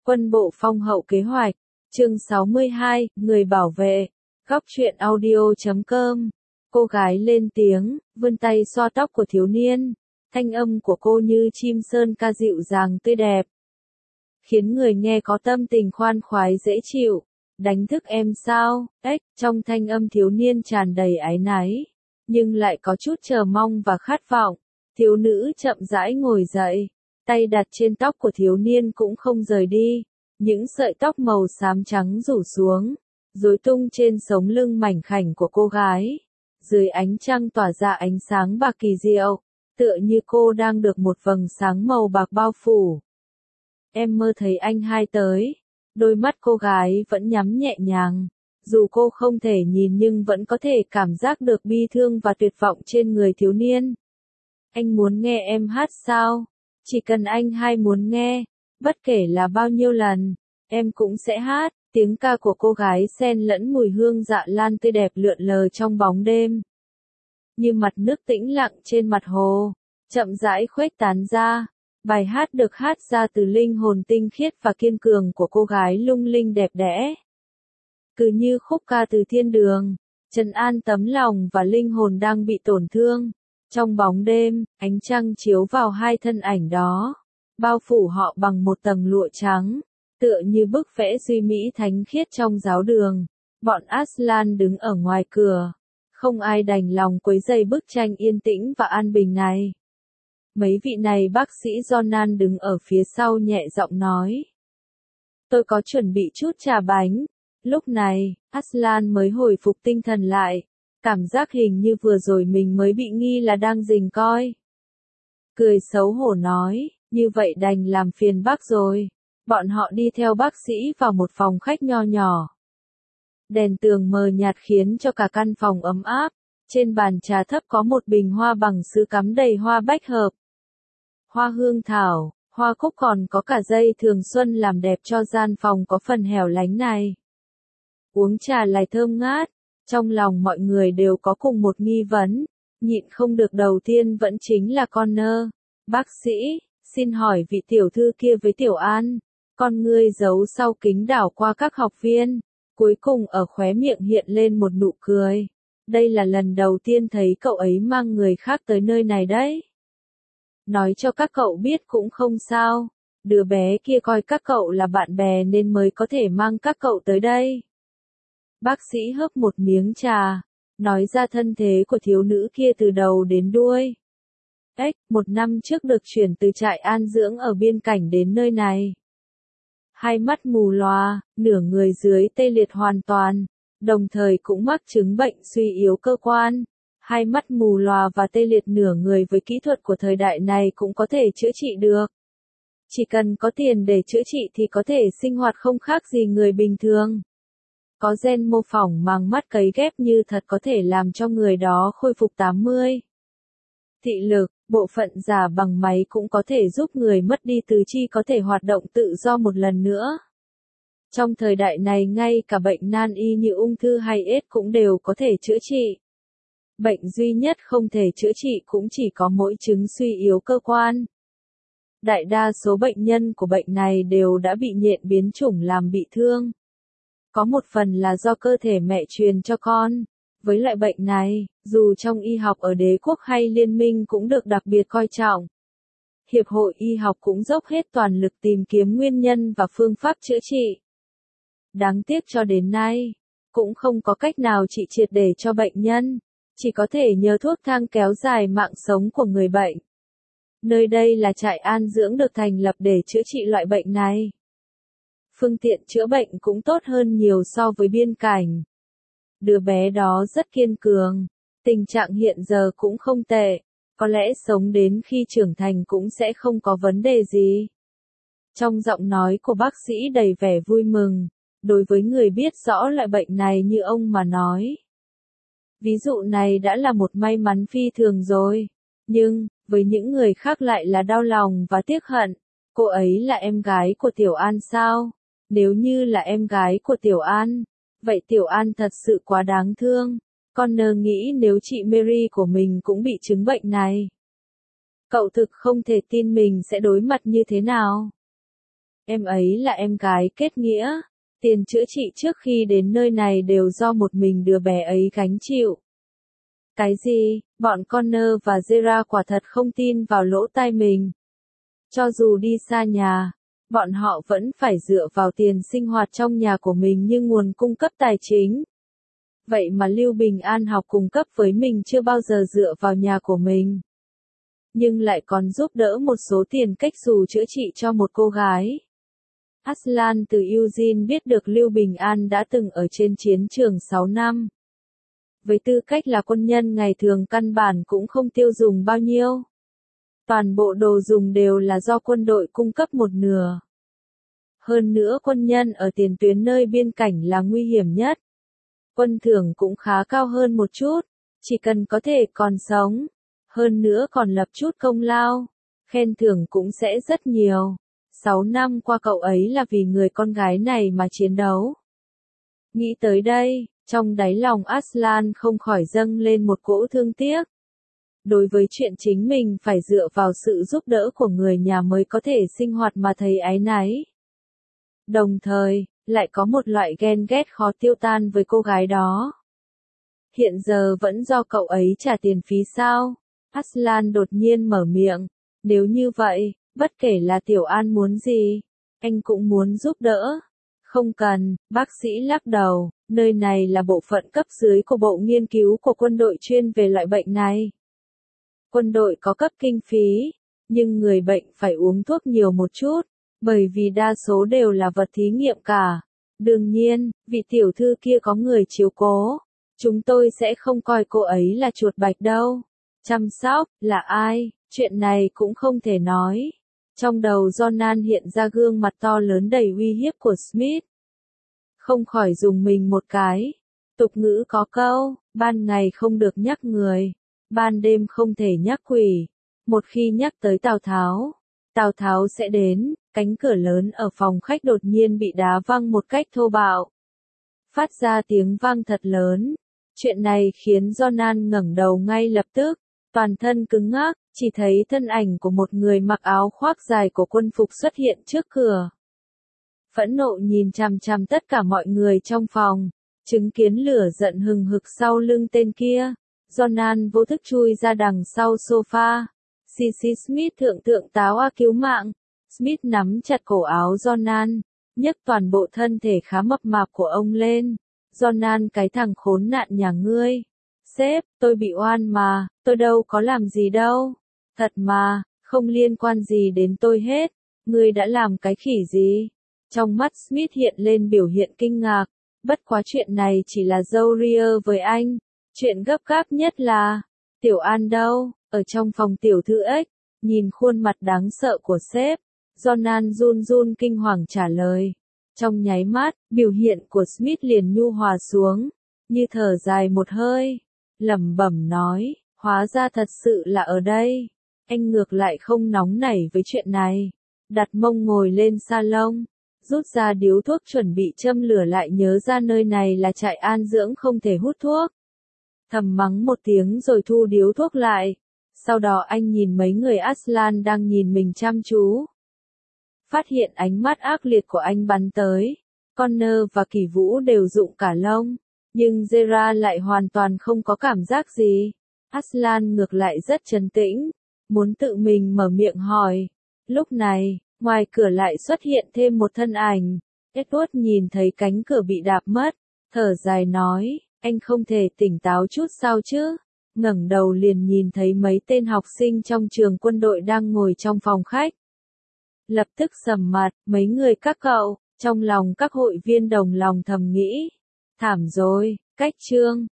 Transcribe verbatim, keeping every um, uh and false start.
Quân bộ phong hậu kế hoạch, chương sáu mươi hai, người bảo vệ, góc truyện audio chấm com. Cô gái lên tiếng, vươn tay xoa tóc của thiếu niên, thanh âm của cô như chim sơn ca dịu dàng tươi đẹp, khiến người nghe có tâm tình khoan khoái dễ chịu. Đánh thức em sao? Ếch, trong thanh âm thiếu niên tràn đầy áy náy, nhưng lại có chút chờ mong và khát vọng. Thiếu nữ chậm rãi ngồi dậy, tay đặt trên tóc của thiếu niên cũng không rời đi. Những sợi tóc màu xám trắng rủ xuống, rối tung trên sống lưng mảnh khảnh của cô gái. Dưới ánh trăng tỏa ra ánh sáng bạc kỳ diệu, tựa như cô đang được một vầng sáng màu bạc bao phủ. Em mơ thấy anh hai tới. Đôi mắt cô gái vẫn nhắm nhẹ nhàng, dù cô không thể nhìn nhưng vẫn có thể cảm giác được bi thương và tuyệt vọng trên người thiếu niên. Anh muốn nghe em hát sao? Chỉ cần anh hai muốn nghe, bất kể là bao nhiêu lần, em cũng sẽ hát. Tiếng ca của cô gái xen lẫn mùi hương dạ lan tươi đẹp lượn lờ trong bóng đêm. Như mặt nước tĩnh lặng trên mặt hồ, chậm rãi khuếch tán ra. Bài hát được hát ra từ linh hồn tinh khiết và kiên cường của cô gái lung linh đẹp đẽ. Cứ như khúc ca từ thiên đường, trấn an tấm lòng và linh hồn đang bị tổn thương. Trong bóng đêm, ánh trăng chiếu vào hai thân ảnh đó, bao phủ họ bằng một tầng lụa trắng, tựa như bức vẽ duy mỹ thánh khiết trong giáo đường. Bọn Aslan đứng ở ngoài cửa, không ai đành lòng quấy rầy bức tranh yên tĩnh và an bình này. Mấy vị này bác sĩ Jonan đứng ở phía sau nhẹ giọng nói. Tôi có chuẩn bị chút trà bánh. Lúc này, Aslan mới hồi phục tinh thần lại. Cảm giác hình như vừa rồi mình mới bị nghi là đang rình coi. Cười xấu hổ nói, như vậy đành làm phiền bác rồi. Bọn họ đi theo bác sĩ vào một phòng khách nho nhỏ. Đèn tường mờ nhạt khiến cho cả căn phòng ấm áp. Trên bàn trà thấp có một bình hoa bằng sứ cắm đầy hoa bách hợp, hoa hương thảo, hoa cúc, còn có cả dây thường xuân làm đẹp cho gian phòng có phần hẻo lánh này. Uống trà lại thơm ngát, trong lòng mọi người đều có cùng một nghi vấn, nhịn không được đầu tiên vẫn chính là Connor. Bác sĩ, xin hỏi vị tiểu thư kia với Tiểu An, con ngươi giấu sau kính đảo qua các học viên, cuối cùng ở khóe miệng hiện lên một nụ cười. Đây là lần đầu tiên thấy cậu ấy mang người khác tới nơi này đấy. Nói cho các cậu biết cũng không sao, đứa bé kia coi các cậu là bạn bè nên mới có thể mang các cậu tới đây. Bác sĩ hớp một miếng trà, nói ra thân thế của thiếu nữ kia từ đầu đến đuôi. Ếch, một năm trước được chuyển từ trại an dưỡng ở biên cảnh đến nơi này. Hai mắt mù lòa, nửa người dưới tê liệt hoàn toàn, đồng thời cũng mắc chứng bệnh suy yếu cơ quan. Hai mắt mù lòa và tê liệt nửa người với kỹ thuật của thời đại này cũng có thể chữa trị được. Chỉ cần có tiền để chữa trị thì có thể sinh hoạt không khác gì người bình thường. Có gen mô phỏng màng mắt cấy ghép như thật có thể làm cho người đó khôi phục tám mươi. Thị lực, bộ phận giả bằng máy cũng có thể giúp người mất đi tứ chi có thể hoạt động tự do một lần nữa. Trong thời đại này ngay cả bệnh nan y như ung thư hay AIDS cũng đều có thể chữa trị. Bệnh duy nhất không thể chữa trị cũng chỉ có mỗi chứng suy yếu cơ quan. Đại đa số bệnh nhân của bệnh này đều đã bị nhện biến chủng làm bị thương. Có một phần là do cơ thể mẹ truyền cho con. Với loại bệnh này, dù trong y học ở đế quốc hay liên minh cũng được đặc biệt coi trọng. Hiệp hội y học cũng dốc hết toàn lực tìm kiếm nguyên nhân và phương pháp chữa trị. Đáng tiếc cho đến nay, cũng không có cách nào trị triệt để cho bệnh nhân. Chỉ có thể nhờ thuốc thang kéo dài mạng sống của người bệnh. Nơi đây là trại an dưỡng được thành lập để chữa trị loại bệnh này. Phương tiện chữa bệnh cũng tốt hơn nhiều so với biên cảnh. Đứa bé đó rất kiên cường, tình trạng hiện giờ cũng không tệ, có lẽ sống đến khi trưởng thành cũng sẽ không có vấn đề gì. Trong giọng nói của bác sĩ đầy vẻ vui mừng, đối với người biết rõ loại bệnh này như ông mà nói. Ví dụ này đã là một may mắn phi thường rồi, nhưng, với những người khác lại là đau lòng và tiếc hận. Cô ấy là em gái của Tiểu An sao? Nếu như là em gái của Tiểu An, vậy Tiểu An thật sự quá đáng thương. Connor nghĩ nếu chị Mary của mình cũng bị chứng bệnh này. Cậu thực không thể tin mình sẽ đối mặt như thế nào. Em ấy là em gái kết nghĩa. Tiền chữa trị trước khi đến nơi này đều do một mình đứa bé ấy gánh chịu. Cái gì? Bọn Connor và Zera quả thật không tin vào lỗ tai mình. Cho dù đi xa nhà, bọn họ vẫn phải dựa vào tiền sinh hoạt trong nhà của mình như nguồn cung cấp tài chính. Vậy mà Lưu Bình An học cung cấp với mình chưa bao giờ dựa vào nhà của mình. Nhưng lại còn giúp đỡ một số tiền cách xù chữa trị cho một cô gái. Aslan từ Eugene biết được Lưu Bình An đã từng ở trên chiến trường sáu năm. Với tư cách là quân nhân ngày thường căn bản cũng không tiêu dùng bao nhiêu. Toàn bộ đồ dùng đều là do quân đội cung cấp một nửa. Hơn nữa quân nhân ở tiền tuyến nơi biên cảnh là nguy hiểm nhất. Quân thưởng cũng khá cao hơn một chút, chỉ cần có thể còn sống. Hơn nữa còn lập chút công lao, khen thưởng cũng sẽ rất nhiều. Sáu năm qua cậu ấy là vì người con gái này mà chiến đấu. Nghĩ tới đây, trong đáy lòng Aslan không khỏi dâng lên một cỗ thương tiếc. Đối với chuyện chính mình phải dựa vào sự giúp đỡ của người nhà mới có thể sinh hoạt mà thấy áy náy. Đồng thời, lại có một loại ghen ghét khó tiêu tan với cô gái đó. Hiện giờ vẫn do cậu ấy trả tiền phí sao? Aslan đột nhiên mở miệng. Nếu như vậy, bất kể là Tiểu An muốn gì, anh cũng muốn giúp đỡ. Không cần, bác sĩ lắc đầu, nơi này là bộ phận cấp dưới của bộ nghiên cứu của quân đội chuyên về loại bệnh này. Quân đội có cấp kinh phí, nhưng người bệnh phải uống thuốc nhiều một chút, bởi vì đa số đều là vật thí nghiệm cả. Đương nhiên, vị tiểu thư kia có người chiếu cố. Chúng tôi sẽ không coi cô ấy là chuột bạch đâu. Chăm sóc, là ai, chuyện này cũng không thể nói. Trong đầu Jonan hiện ra gương mặt to lớn đầy uy hiếp của Smith. Không khỏi dùng mình một cái. Tục ngữ có câu, ban ngày không được nhắc người, ban đêm không thể nhắc quỷ. Một khi nhắc tới Tào Tháo, Tào Tháo sẽ đến. Cánh cửa lớn ở phòng khách đột nhiên bị đá văng một cách thô bạo. Phát ra tiếng vang thật lớn. Chuyện này khiến Jonan ngẩng đầu ngay lập tức, toàn thân cứng ngắc, chỉ thấy thân ảnh của một người mặc áo khoác dài của quân phục xuất hiện trước cửa. Phẫn nộ nhìn chằm chằm tất cả mọi người trong phòng, chứng kiến lửa giận hừng hực sau lưng tên kia. Jonan vô thức chui ra đằng sau sofa. xê xê Smith thượng thượng táo a cứu mạng. Smith nắm chặt cổ áo Jonan, nhấc toàn bộ thân thể khá mập mạp của ông lên. Jonan cái thằng khốn nạn nhà ngươi. Sếp, tôi bị oan mà, tôi đâu có làm gì đâu. Thật mà, không liên quan gì đến tôi hết. Ngươi đã làm cái khỉ gì? Trong mắt Smith hiện lên biểu hiện kinh ngạc. Bất quá chuyện này chỉ là dâu ria với anh. Chuyện gấp gáp nhất là, Tiểu An đâu, ở trong phòng tiểu thư ếch. Nhìn khuôn mặt đáng sợ của sếp, Jonan run run kinh hoàng trả lời. Trong nháy mắt, biểu hiện của Smith liền nhu hòa xuống, như thở dài một hơi, lẩm bẩm nói, hóa ra thật sự là ở đây. Anh ngược lại không nóng nảy với chuyện này. Đặt mông ngồi lên salon, rút ra điếu thuốc chuẩn bị châm lửa lại nhớ ra nơi này là trại an dưỡng không thể hút thuốc. Thầm mắng một tiếng rồi thu điếu thuốc lại. Sau đó anh nhìn mấy người Aslan đang nhìn mình chăm chú. Phát hiện ánh mắt ác liệt của anh bắn tới. Connor và Kỳ Vũ đều rụng cả lông. Nhưng Zera lại hoàn toàn không có cảm giác gì. Aslan ngược lại rất trấn tĩnh. Muốn tự mình mở miệng hỏi. Lúc này, ngoài cửa lại xuất hiện thêm một thân ảnh. Edward nhìn thấy cánh cửa bị đạp mất. Thở dài nói, anh không thể tỉnh táo chút sao chứ? Ngẩng đầu liền nhìn thấy mấy tên học sinh trong trường quân đội đang ngồi trong phòng khách. Lập tức sầm mặt, mấy người các cậu, trong lòng các hội viên đồng lòng thầm nghĩ. Thảm rồi, cách chương.